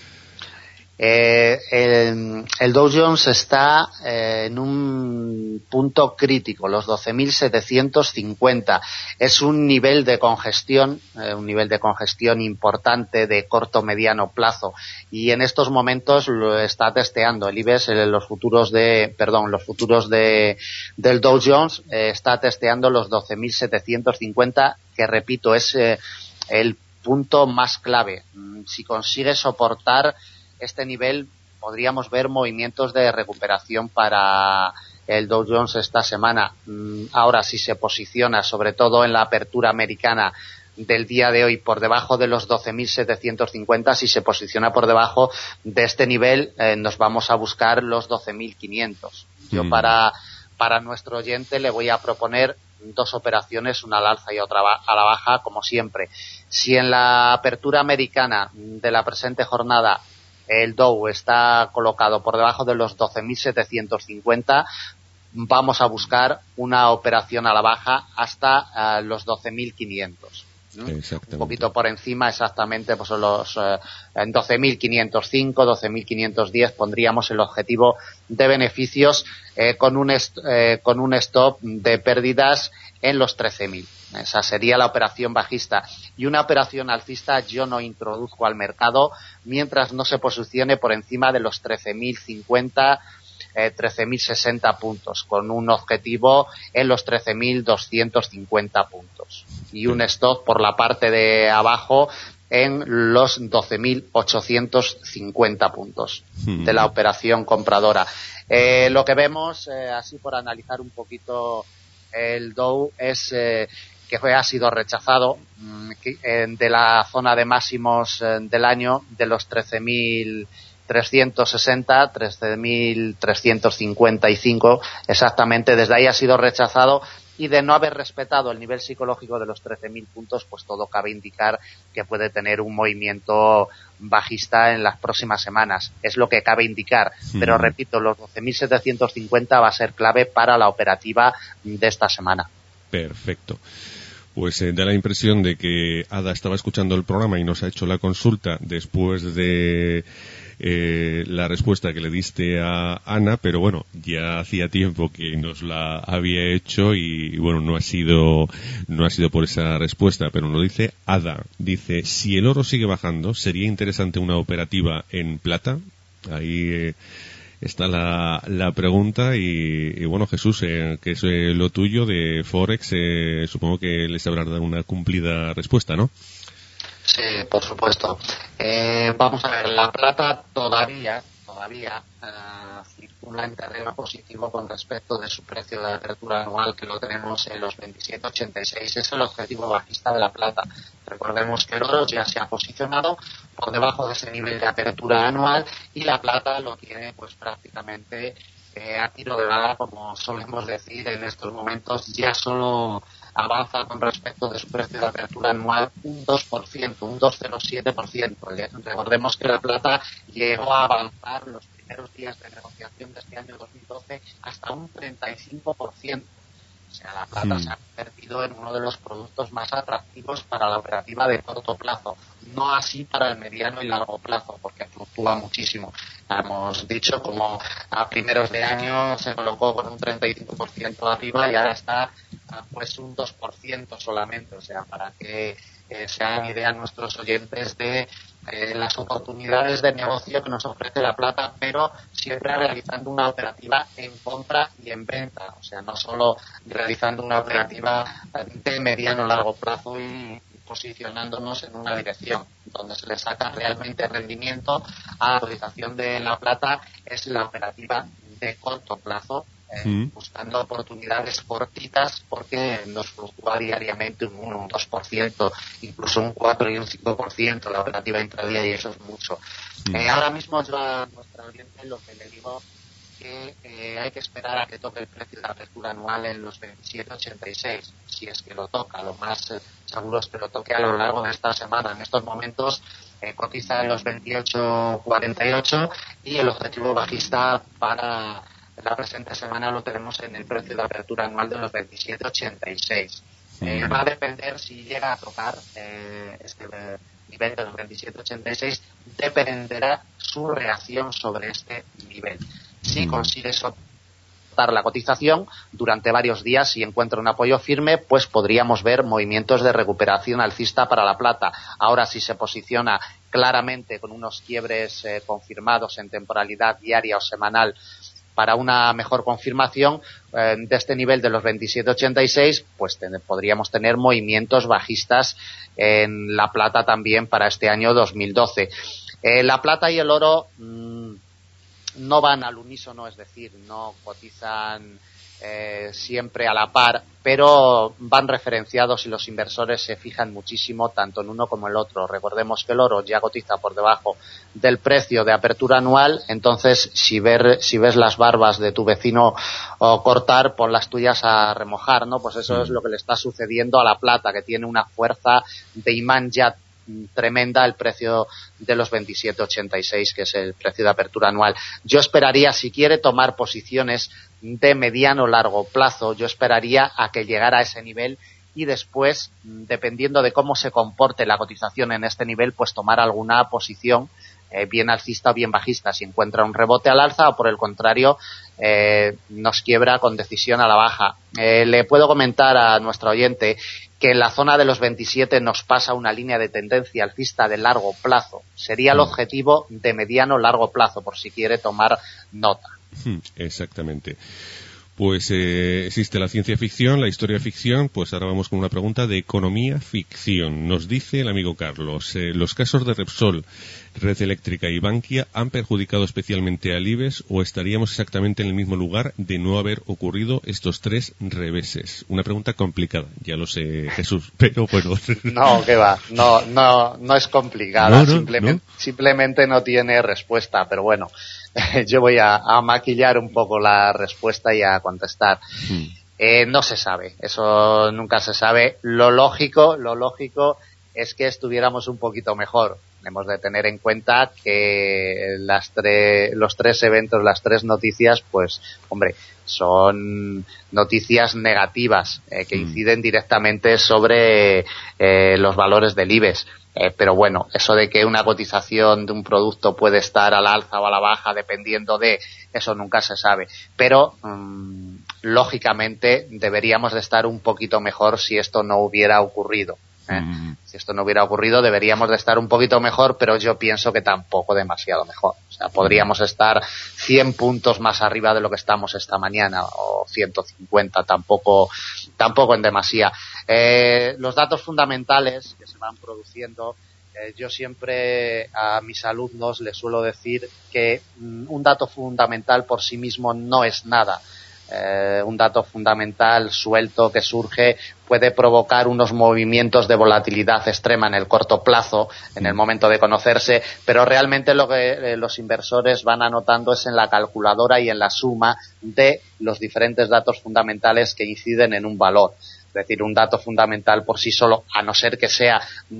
D: Eh, el, el Dow Jones está eh, en un punto crítico, los doce mil setecientos cincuenta. Es un nivel de congestión, eh, un nivel de congestión importante de corto mediano plazo, y en estos momentos lo está testeando el I B E X, eh, los futuros de, perdón, los futuros de del Dow Jones eh, está testeando los doce mil setecientos cincuenta, que repito es eh, el punto más clave. Si consigue soportar este nivel, podríamos ver movimientos de recuperación para el Dow Jones esta semana. Ahora, si se posiciona, sobre todo en la apertura americana del día de hoy, por debajo de los doce mil setecientos cincuenta, si se posiciona por debajo de este nivel, eh, nos vamos a buscar los doce mil quinientos. Yo mm. para, para nuestro oyente le voy a proponer dos operaciones, una al alza y otra a la baja, como siempre. Si en la apertura americana de la presente jornada el Dow está colocado por debajo de los doce mil setecientos cincuenta, vamos a buscar una operación a la baja hasta uh, los doce mil quinientos. Un poquito por encima, exactamente, pues los eh, en doce mil quinientos cinco, doce mil quinientos diez pondríamos el objetivo de beneficios eh, con un est eh, con un stop de pérdidas en los trece mil. Esa sería la operación bajista. Y una operación alcista yo no introduzco al mercado mientras no se posicione por encima de los trece mil cincuenta, eh, trece mil sesenta puntos, con un objetivo en los trece mil doscientos cincuenta puntos. Y un stop por la parte de abajo en los doce mil ochocientos cincuenta puntos de la operación compradora. Eh, lo que vemos, eh, así por analizar un poquito el Dow, es eh, que fue, ha sido rechazado mmm, que, eh, de la zona de máximos eh, del año, de los trece mil trescientos sesenta, trece mil trescientos cincuenta y cinco, exactamente, desde ahí ha sido rechazado. Y de no haber respetado el nivel psicológico de los trece mil puntos, pues todo cabe indicar que puede tener un movimiento bajista en las próximas semanas. Es lo que cabe indicar. Mm. Pero repito, los doce mil setecientos cincuenta va a ser clave para la operativa de esta semana.
C: Perfecto. Pues eh, da la impresión de que Ada estaba escuchando el programa y nos ha hecho la consulta después de eh, la respuesta que le diste a Ana, pero bueno, ya hacía tiempo que nos la había hecho y, y bueno, no ha sido no ha sido por esa respuesta, pero nos lo dice Ada. Dice, si el oro sigue bajando, ¿sería interesante una operativa en plata? Ahí eh, está la, la pregunta y, y bueno, Jesús, eh, que es eh, lo tuyo de Forex, eh, supongo que les habrás dado una cumplida respuesta, ¿no?
D: Sí, por supuesto. Eh, vamos a ver, la plata todavía, todavía uh, circula en terreno positivo con respecto de su precio de apertura anual, que lo tenemos en los veintisiete ochenta y seis. Es el objetivo bajista de la plata. Recordemos que el oro ya se ha posicionado por debajo de ese nivel de apertura anual y la plata lo tiene pues prácticamente eh, a tiro de bala, como solemos decir en estos momentos. Ya solo avanza con respecto de su precio de apertura anual un dos por ciento, un dos coma cero siete por ciento. Recordemos que la plata llegó a avanzar los primeros días de negociación de este año dos mil doce hasta un treinta y cinco por ciento. O sea, la plata mm. se ha convertido en uno de los productos más atractivos para la operativa de corto plazo. No así para el mediano y largo plazo, porque fluctúa muchísimo. Hemos dicho como a primeros de año se colocó con un treinta y cinco por ciento arriba y ahora está pues un dos por ciento solamente. O sea, para que eh, se hagan idea nuestros oyentes de eh, las oportunidades de negocio que nos ofrece la plata, pero siempre realizando una operativa en compra y en venta. O sea, no solo realizando una operativa de mediano o largo plazo y posicionándonos en una dirección. Donde se le saca realmente rendimiento a la cotización de la plata es la operativa de corto plazo, eh, mm. buscando oportunidades cortitas, porque nos fluctúa diariamente un uno, un dos por ciento, incluso un cuatro y un cinco por ciento la operativa intradía, y eso es mucho. Mm. Eh, ahora mismo yo a nuestra audiencia lo que le digo que eh, hay que esperar a que toque el precio de la apertura anual en los veintisiete ochenta y seis, si es que lo toca. Lo más eh, seguro es que lo toque a lo largo de esta semana. En estos momentos eh, cotiza en los veintiocho cuarenta y ocho y el objetivo bajista para la presente semana lo tenemos en el precio de apertura anual de los veintisiete ochenta y seis. Eh, va a depender si llega a tocar eh, este eh, nivel de los veintisiete ochenta y seis, dependerá su reacción sobre este nivel. Si consigue soportar la cotización durante varios días y encuentra un apoyo firme, pues podríamos ver movimientos de recuperación alcista para la plata. Ahora, si se posiciona claramente con unos quiebres eh, confirmados en temporalidad diaria o semanal para una mejor confirmación eh, de este nivel de los veintisiete ochenta y seis, pues ten, podríamos tener movimientos bajistas en la plata también para este año dos mil doce. Eh, la plata y el oro mmm, no van al unísono, es decir, no cotizan eh, siempre a la par, pero van referenciados y los inversores se fijan muchísimo tanto en uno como en el otro. Recordemos que el oro ya cotiza por debajo del precio de apertura anual, entonces si ver si ves las barbas de tu vecino o cortar, pon las tuyas a remojar, ¿no? Pues eso es lo que le está sucediendo a la plata, que tiene una fuerza de imán ya tremenda el precio de los veintisiete ochenta y seis, que es el precio de apertura anual. Yo esperaría, si quiere tomar posiciones de mediano largo plazo, yo esperaría a que llegara a ese nivel y después, dependiendo de cómo se comporte la cotización en este nivel, pues tomar alguna posición, eh, bien alcista o bien bajista, si encuentra un rebote al alza o por el contrario eh, nos quiebra con decisión a la baja. Eh, le puedo comentar a nuestro oyente que en la zona de los veintisiete nos pasa una línea de tendencia alcista de largo plazo. Sería el objetivo de mediano largo plazo, por si quiere tomar nota.
C: Exactamente. Pues eh, existe la ciencia ficción, la historia ficción, pues ahora vamos con una pregunta de economía ficción. Nos dice el amigo Carlos, eh, ¿los casos de Repsol, Red Eléctrica y Bankia han perjudicado especialmente al IBEX o estaríamos exactamente en el mismo lugar de no haber ocurrido estos tres reveses? Una pregunta complicada, ya lo sé, Jesús, pero bueno.
D: No, que va, no, no, no es complicada,
C: no, no,
D: simplemente,
C: no.
D: simplemente no tiene respuesta, pero bueno. Yo voy a, a maquillar un poco la respuesta y a contestar. Hmm. Eh, no se sabe, eso nunca se sabe. Lo lógico, lo lógico es que estuviéramos un poquito mejor. Hemos de tener en cuenta que las tre- los tres eventos, las tres noticias, pues, hombre, son noticias negativas eh, que hmm. inciden directamente sobre eh, los valores del IBEX. Eh, pero bueno, eso de que una cotización de un producto puede estar al alza o a la baja dependiendo de, eso nunca se sabe. Pero, mmm, lógicamente, deberíamos de estar un poquito mejor si esto no hubiera ocurrido. ¿eh? Mm. Si esto no hubiera ocurrido, deberíamos de estar un poquito mejor, pero yo pienso que tampoco demasiado mejor. O sea, podríamos estar cien puntos más arriba de lo que estamos esta mañana, o ciento cincuenta, tampoco, tampoco en demasía. Eh, los datos fundamentales que se van produciendo, eh, yo siempre a mis alumnos les suelo decir que mm, un dato fundamental por sí mismo no es nada. Eh, un dato fundamental suelto que surge puede provocar unos movimientos de volatilidad extrema en el corto plazo, en el momento de conocerse, pero realmente lo que eh, los inversores van anotando es en la calculadora y en la suma de los diferentes datos fundamentales que inciden en un valor. Es decir, un dato fundamental por sí solo, a no ser que sea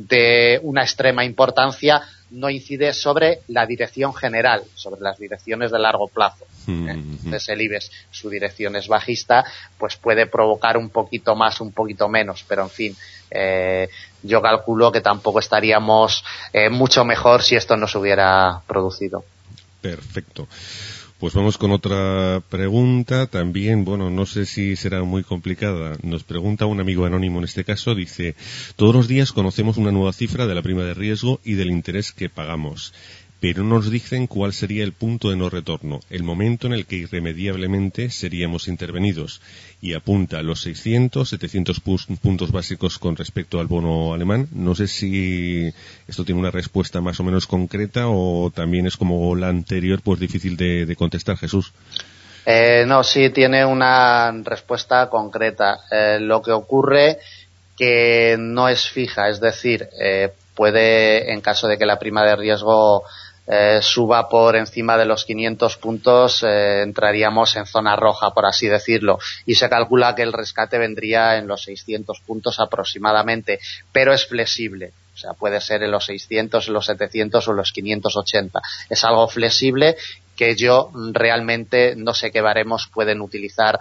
D: de una extrema importancia, no incide sobre la dirección general, sobre las direcciones de largo plazo. ¿eh? Entonces el IBEX, su dirección es bajista, pues puede provocar un poquito más, un poquito menos, pero en fin, eh, yo calculo que tampoco estaríamos eh, mucho mejor si esto no se hubiera producido.
C: Perfecto. Pues vamos con otra pregunta también, bueno, no sé si será muy complicada. Nos pregunta un amigo anónimo en este caso, dice, todos los días conocemos una nueva cifra de la prima de riesgo y del interés que pagamos, pero no nos dicen cuál sería el punto de no retorno, el momento en el que irremediablemente seríamos intervenidos. Y apunta a los seiscientos, setecientos puntos básicos con respecto al bono alemán. No sé si esto tiene una respuesta más o menos concreta o también es como la anterior, pues difícil de, de contestar, Jesús.
D: Eh, no, sí tiene una respuesta concreta. Eh, lo que ocurre que no es fija, es decir, eh, puede, en caso de que la prima de riesgo Eh, suba por encima de los quinientos puntos, eh, entraríamos en zona roja, por así decirlo, y se calcula que el rescate vendría en los seiscientos puntos aproximadamente, pero es flexible, o sea, puede ser en los seiscientos, en los setecientos o en los quinientos ochenta. Es algo flexible que yo realmente no sé qué baremos pueden utilizar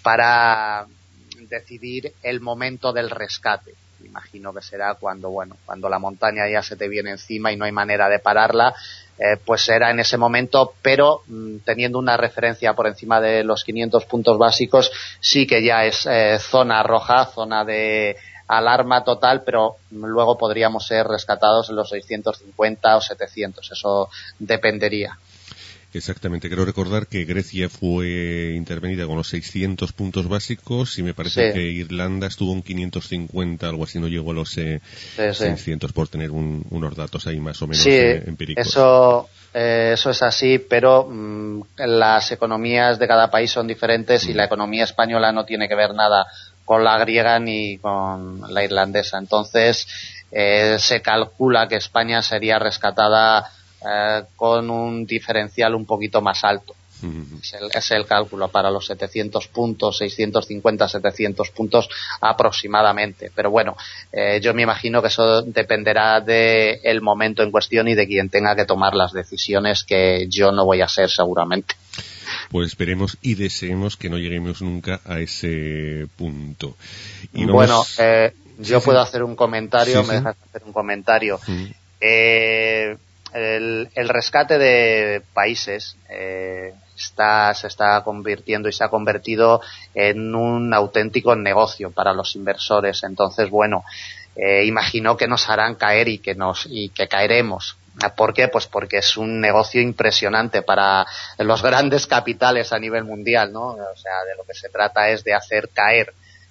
D: para decidir el momento del rescate. Imagino que será cuando, bueno, cuando la montaña ya se te viene encima y no hay manera de pararla, eh, pues será en ese momento, pero mmm, teniendo una referencia por encima de los quinientos puntos básicos, sí que ya es eh, zona roja, zona de alarma total, pero luego podríamos ser rescatados en los seiscientos cincuenta o setecientos, eso dependería.
C: Exactamente, quiero recordar que Grecia fue intervenida con los seiscientos puntos básicos y me parece sí. que Irlanda estuvo en quinientos cincuenta, algo así, no llegó a los eh, sí, sí. seiscientos, por tener un, unos datos ahí más o menos
D: sí,
C: eh, empíricos.
D: Eso, eh, eso es así, pero mmm, las economías de cada país son diferentes mm. y la economía española no tiene que ver nada con la griega ni con la irlandesa. Entonces, eh, se calcula que España sería rescatada Eh, con un diferencial un poquito más alto. Uh-huh. Es, el, es el cálculo para los setecientos puntos, seiscientos cincuenta, setecientos puntos aproximadamente. Pero bueno, eh, yo me imagino que eso dependerá de el momento en cuestión y de quien tenga que tomar las decisiones, que yo no voy a ser seguramente.
C: pues esperemos y deseemos que no lleguemos nunca a ese punto. Y
D: vamos... Bueno, eh, yo
C: sí,
D: puedo
C: sí.
D: hacer un comentario,
C: sí,
D: me
C: sí.
D: dejas hacer un comentario.
C: Mm.
D: Eh, el, el rescate de países eh, está, se está convirtiendo y se ha convertido en un auténtico negocio para los inversores. Entonces, bueno, eh, imagino que nos harán caer y que nos y que caeremos. ¿Por qué? Pues porque es un negocio impresionante para los grandes capitales a nivel mundial, ¿no? O sea, de lo que se trata es de hacer caer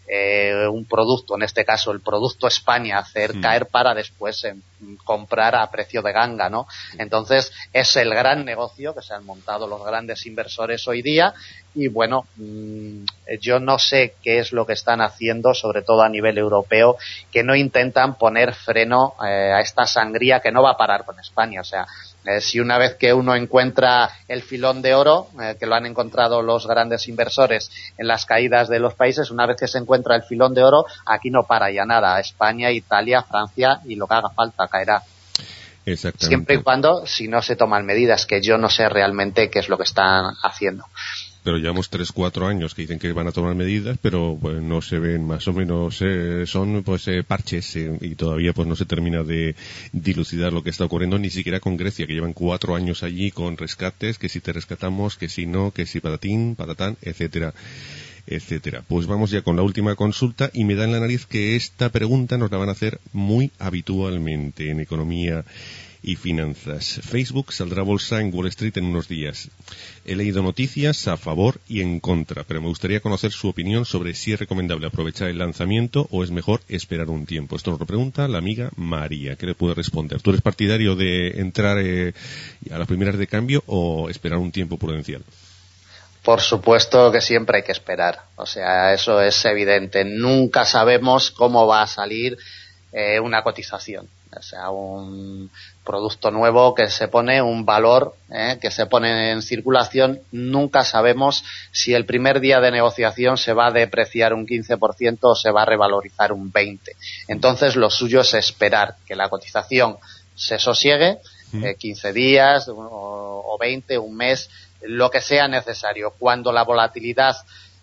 D: Eh, un producto, en este caso el producto España, hacer mm. caer para después eh, comprar a precio de ganga, ¿no? Entonces es el gran negocio que se han montado los grandes inversores hoy día y bueno, mmm, yo no sé qué es lo que están haciendo, sobre todo a nivel europeo, que no intentan poner freno eh, a esta sangría que no va a parar con España, o sea, Eh, si una vez que uno encuentra el filón de oro, eh, que lo han encontrado los grandes inversores en las caídas de los países, una vez que se encuentra el filón de oro, aquí no para ya nada. España, Italia, Francia y lo que haga falta caerá.
C: Exactamente.
D: Siempre y cuando, si no se toman medidas, que yo no sé realmente qué es lo que están haciendo.
C: Pero llevamos tres, cuatro años que dicen que van a tomar medidas, pero pues no se ven, más o menos eh, son pues eh, parches eh, y todavía pues no se termina de dilucidar lo que está ocurriendo, ni siquiera con Grecia, que llevan cuatro años allí con rescates, que si te rescatamos, que si no, que si patatín, patatán, etcétera, etcétera. Pues vamos ya con la última consulta y me da en la nariz que esta pregunta nos la van a hacer muy habitualmente en economía y finanzas. Facebook saldrá a bolsa en Wall Street en unos días. He leído noticias a favor y en contra, pero me gustaría conocer su opinión sobre si es recomendable aprovechar el lanzamiento o es mejor esperar un tiempo. Esto nos lo pregunta la amiga María. ¿Qué le puede responder? ¿Tú eres partidario de entrar eh, a las primeras de cambio o esperar un tiempo prudencial?
D: Por supuesto que siempre hay que esperar. O sea, eso es evidente. Nunca sabemos cómo va a salir eh, una cotización. O sea, un producto nuevo que se pone, un valor eh, que se pone en circulación, nunca sabemos si el primer día de negociación se va a depreciar un quince por ciento o se va a revalorizar un veinte por ciento. Entonces, lo suyo es esperar que la cotización se sosiegue, eh, quince días o, o veinte, un mes, lo que sea necesario. Cuando la volatilidad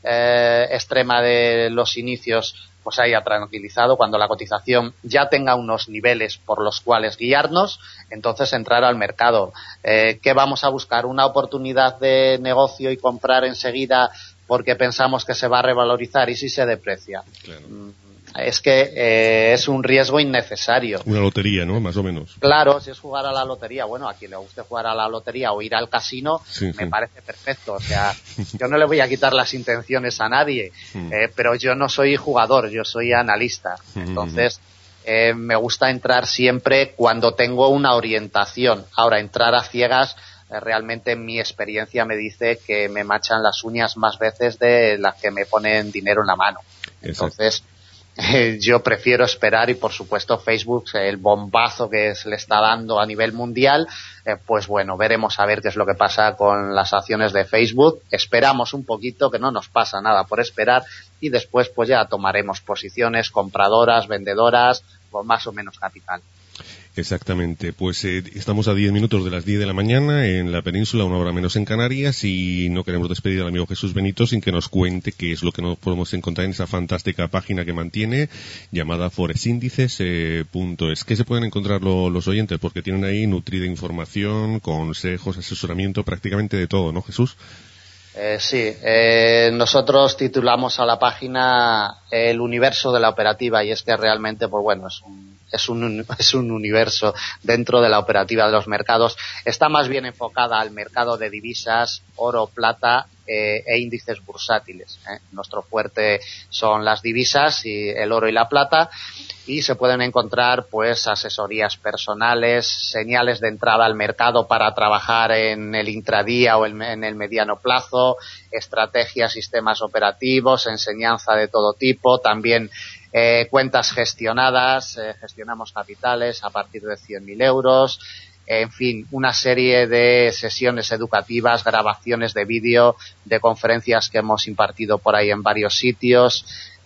D: eh, extrema de los inicios pues haya tranquilizado, cuando la cotización ya tenga unos niveles por los cuales guiarnos, entonces entrar al mercado. Eh, ¿Qué vamos a buscar? ¿Una oportunidad de negocio y comprar enseguida porque pensamos que se va a revalorizar y si se deprecia? Claro. Es que eh, es un riesgo innecesario.
C: Una lotería, ¿no? Más o menos.
D: Claro, si es jugar a la lotería, bueno, a quien le guste jugar a la lotería o ir al casino, sí, me sí. parece perfecto. O sea, yo no le voy a quitar las intenciones a nadie, eh, pero yo no soy jugador, yo soy analista. Entonces, eh, me gusta entrar siempre cuando tengo una orientación. Ahora, entrar a ciegas, eh, realmente mi experiencia me dice que me machan las uñas más veces de las que me ponen dinero en la mano. Entonces, Exacto. Eh, yo prefiero esperar y por supuesto Facebook, el bombazo que se le está dando a nivel mundial, eh, pues bueno, veremos a ver qué es lo que pasa con las acciones de Facebook. Esperamos un poquito, que no nos pasa nada por esperar y después pues ya tomaremos posiciones compradoras, vendedoras, con más o menos capital.
C: Exactamente, pues eh, estamos a diez minutos de las diez de la mañana en la península, una hora menos en Canarias, y no queremos despedir al amigo Jesús Benito sin que nos cuente qué es lo que nos podemos encontrar en esa fantástica página que mantiene, llamada foresindices punto es. ¿Qué se pueden encontrar lo, los oyentes? Porque tienen ahí nutrida información, consejos, asesoramiento, prácticamente de todo, ¿no, Jesús?
D: Eh, sí, eh, nosotros titulamos a la página El universo de la operativa, y es que realmente, pues bueno, es un, es un, es un universo dentro de la operativa de los mercados. Está más bien enfocada al mercado de divisas, oro, plata eh, e índices bursátiles. ¿eh? Nuestro fuerte son las divisas y el oro y la plata, y se pueden encontrar pues asesorías personales, señales de entrada al mercado para trabajar en el intradía o el, en el mediano plazo, estrategias, sistemas operativos, enseñanza de todo tipo, también eh, cuentas gestionadas, eh, gestionamos capitales a partir de cien mil euros, en fin, una serie de sesiones educativas, grabaciones de vídeo, de conferencias que hemos impartido por ahí en varios sitios.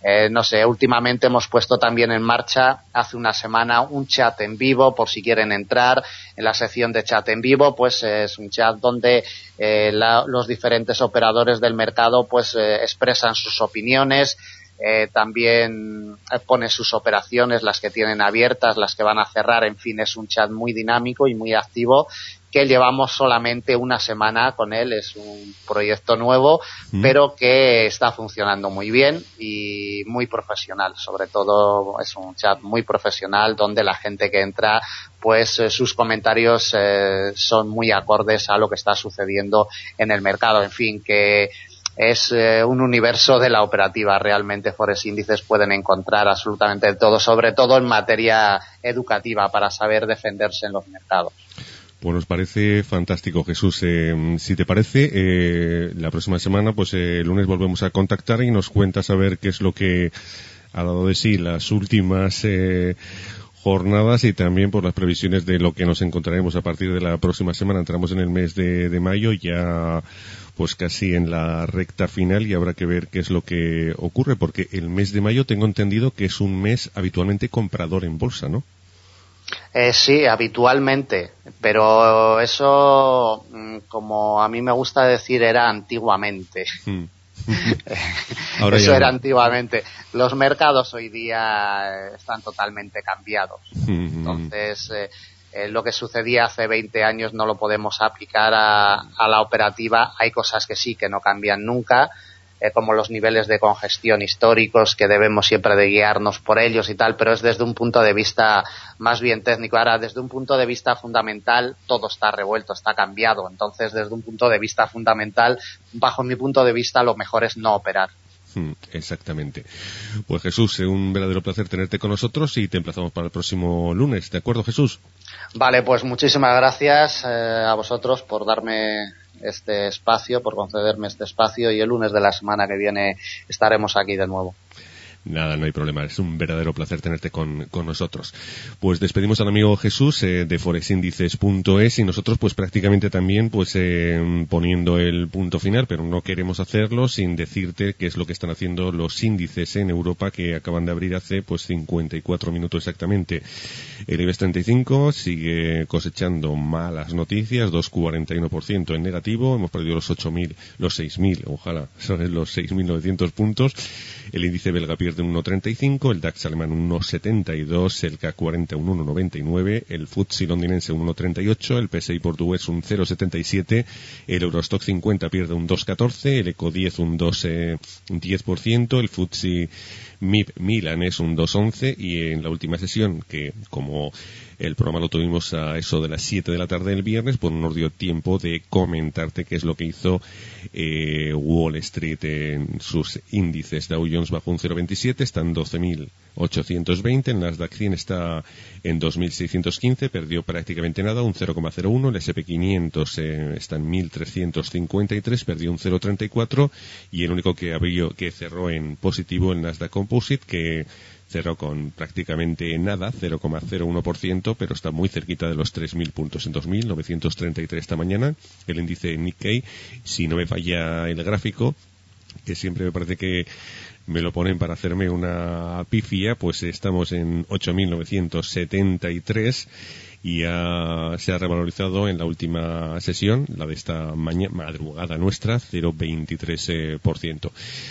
D: Eh, no sé, últimamente hemos puesto también en marcha hace una semana un chat en vivo, por si quieren entrar en la sección de chat en vivo, pues eh, es un chat donde eh, la, los diferentes operadores del mercado pues eh, expresan sus opiniones. Eh, también pone sus operaciones, las que tienen abiertas, las que van a cerrar, en fin, es un chat muy dinámico y muy activo que llevamos solamente una semana con él, es un proyecto nuevo, mm. pero que está funcionando muy bien y muy profesional, sobre todo es un chat muy profesional donde la gente que entra, pues eh, sus comentarios eh, son muy acordes a lo que está sucediendo en el mercado, en fin, que es eh, un universo de la operativa. Realmente Forex Índices pueden encontrar absolutamente todo, sobre todo en materia educativa, para saber defenderse en los mercados.
C: Pues nos parece fantástico, Jesús. Eh, si te parece, eh, la próxima semana, pues eh, el lunes volvemos a contactar y nos cuentas a ver qué es lo que ha dado de sí las últimas eh, jornadas y también por las previsiones de lo que nos encontraremos a partir de la próxima semana. Entramos en el mes de, de mayo, ya pues casi en la recta final, y habrá que ver qué es lo que ocurre, porque el mes de mayo tengo entendido que es un mes habitualmente comprador en bolsa, ¿no?
D: Eh, sí, habitualmente, pero eso, como a mí me gusta decir, era antiguamente. Mm. Ahora eso era no. antiguamente. Los mercados hoy día están totalmente cambiados. Mm-hmm. Entonces, eh, eh, lo que sucedía hace veinte años no lo podemos aplicar a, a la operativa. Hay cosas que sí, que no cambian nunca, eh, como los niveles de congestión históricos, que debemos siempre de guiarnos por ellos y tal, pero es desde un punto de vista más bien técnico. Ahora, desde un punto de vista fundamental, todo está revuelto, está cambiado. Entonces, desde un punto de vista fundamental, bajo mi punto de vista, lo mejor es no operar.
C: Exactamente. Pues Jesús, un verdadero placer tenerte con nosotros y te emplazamos para el próximo lunes. ¿De acuerdo, Jesús?
D: Vale, pues muchísimas gracias eh, a vosotros por darme este espacio, por concederme este espacio, y el lunes de la semana que viene estaremos aquí de nuevo.
C: Nada, no hay problema. Es un verdadero placer tenerte con, con nosotros. Pues despedimos al amigo Jesús eh, de forex índices punto es y nosotros pues prácticamente también pues eh, poniendo el punto final, pero no queremos hacerlo sin decirte qué es lo que están haciendo los índices en Europa, que acaban de abrir hace pues cincuenta y cuatro minutos exactamente. El IBEX treinta y cinco sigue cosechando malas noticias, dos coma cuarenta y uno por ciento en negativo. Hemos perdido los ocho mil, los seis mil, ojalá, son los seis mil novecientos puntos. El índice belga pierde un uno coma treinta y cinco, el DAX alemán un uno coma setenta y dos, el C A C cuarenta un uno coma noventa y nueve, el F T S E londinense un uno coma treinta y ocho, el P S I portugués un cero coma setenta y siete, el Eurostock cincuenta pierde un dos coma catorce, el Eco diez un dos coma diez por ciento, el F T S E M I B milanés un dos coma once, y en la última sesión, que como el programa lo tuvimos a eso de las siete de la tarde del viernes, pues no nos dio tiempo de comentarte qué es lo que hizo eh, Wall Street en sus índices. Dow Jones bajó un cero coma veintisiete, está en doce mil ochocientos veinte, el Nasdaq cien está en dos mil seiscientos quince, perdió prácticamente nada, un cero coma cero uno, el ese and pe quinientos eh, está en mil trescientos cincuenta y tres, perdió un cero coma treinta y cuatro, y el único que abrió, que cerró en positivo, el Nasdaq Composite, que cerró con prácticamente nada, cero coma cero uno por ciento, pero está muy cerquita de los tres mil puntos, en dos mil novecientos treinta y tres esta mañana. El índice Nikkei, si no me falla el gráfico, que siempre me parece que me lo ponen para hacerme una pifia, pues estamos en ocho mil novecientos setenta y tres y ha, se ha revalorizado en la última sesión, la de esta mañana, madrugada nuestra, cero coma veintitrés por ciento.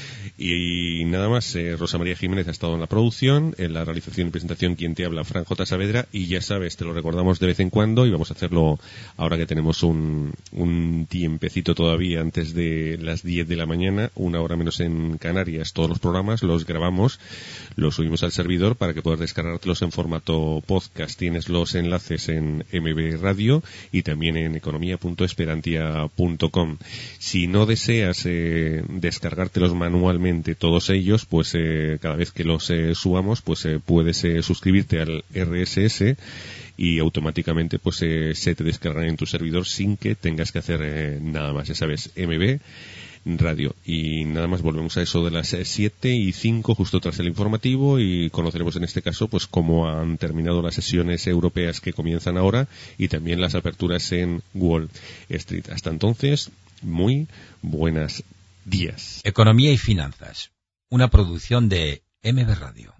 C: Y nada más, eh, Rosa María Jiménez ha estado en la producción, en la realización y presentación quien te habla, Fran J. Saavedra, y ya sabes, te lo recordamos de vez en cuando, y vamos a hacerlo ahora que tenemos un, un tiempecito todavía antes de las diez de la mañana, una hora menos en Canarias. Todos los programas los grabamos, los subimos al servidor para que puedas descargártelos en formato podcast. Tienes los enlaces en M B Radio y también en economía punto esperantia punto com. Si no deseas eh, descargártelos manualmente todos ellos, pues eh, cada vez que los eh, subamos, pues eh, puedes eh, suscribirte al R S S y automáticamente pues eh, se te descargan en tu servidor sin que tengas que hacer eh, nada más. Ya sabes, M B Radio. Y nada más, volvemos a eso de las siete y cinco, justo tras el informativo, y conoceremos en este caso pues cómo han terminado las sesiones europeas que comienzan ahora y también las aperturas en Wall Street. Hasta entonces, muy buenas días.
E: Economía y finanzas, una producción de M B Radio.